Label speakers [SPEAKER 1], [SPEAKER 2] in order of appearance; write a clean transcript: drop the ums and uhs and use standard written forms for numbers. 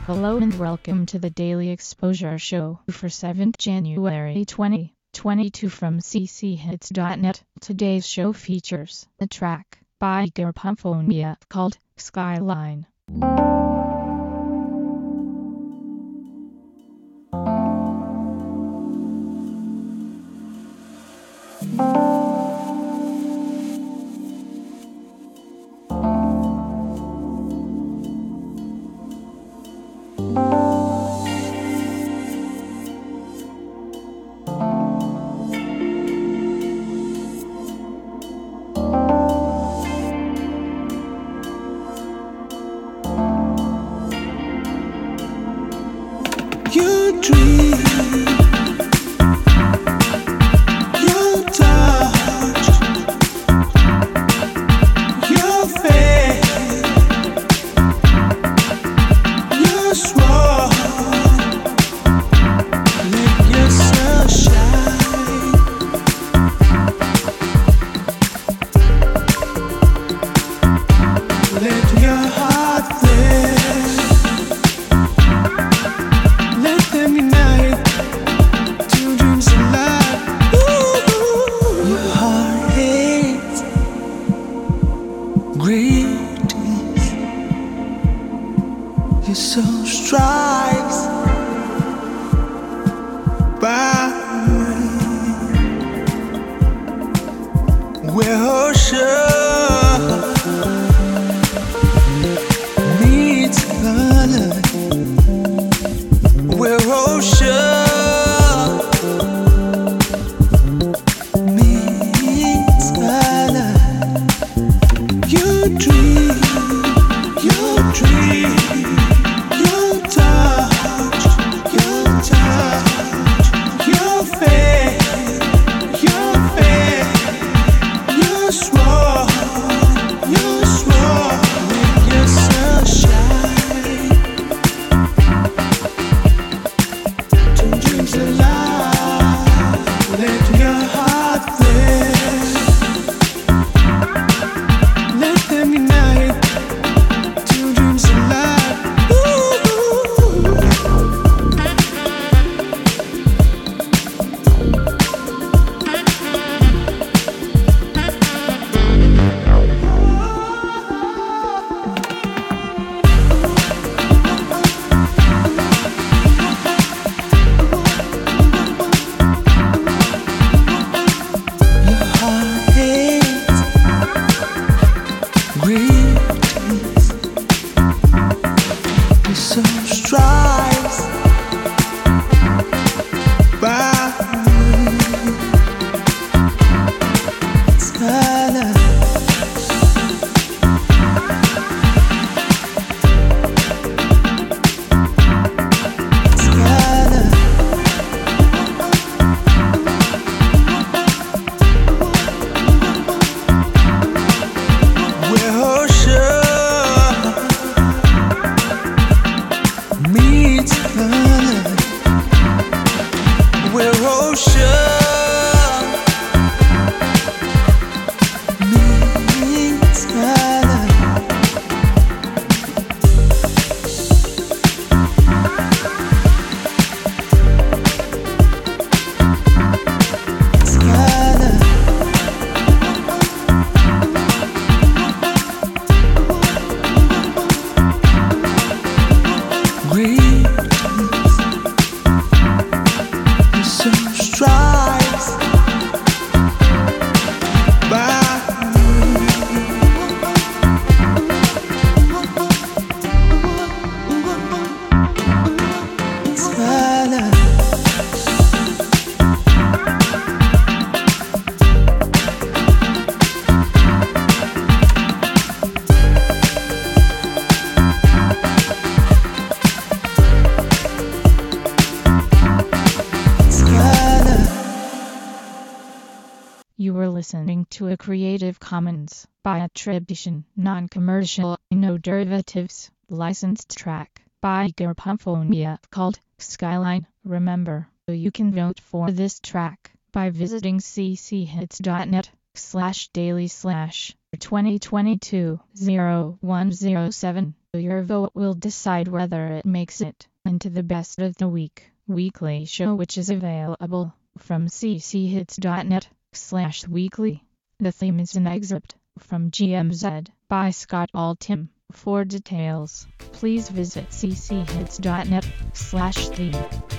[SPEAKER 1] Hello and welcome to the Daily Exposure Show for 7th January 2022 from cchits.net. Today's show features a track by Igor Pumphonia called Skyline.
[SPEAKER 2] You dream, you touch, your face, you swore, let yourself shine. Let your heart flare. Greetings, your soul strives by where ocean meets color, where ocean meets color. You dream, you dream, you touch, your face, you swore, let yourself shine. Two dreams alive, let your heart flare. So strives by color. Where ocean meets color, where ocean meets color. So strives by color.
[SPEAKER 1] You were listening to a Creative Commons by attribution, non-commercial, no derivatives, licensed track by Igor Pumphonia called Skyline. Remember, you can vote for this track by visiting cchits.net/daily/2022-0107. Your vote will decide whether it makes it into the best of the week weekly show, which is available from cchits.net/weekly. The theme is an excerpt from GMZ by Scott Altham. For details, please visit cchits.net/theme.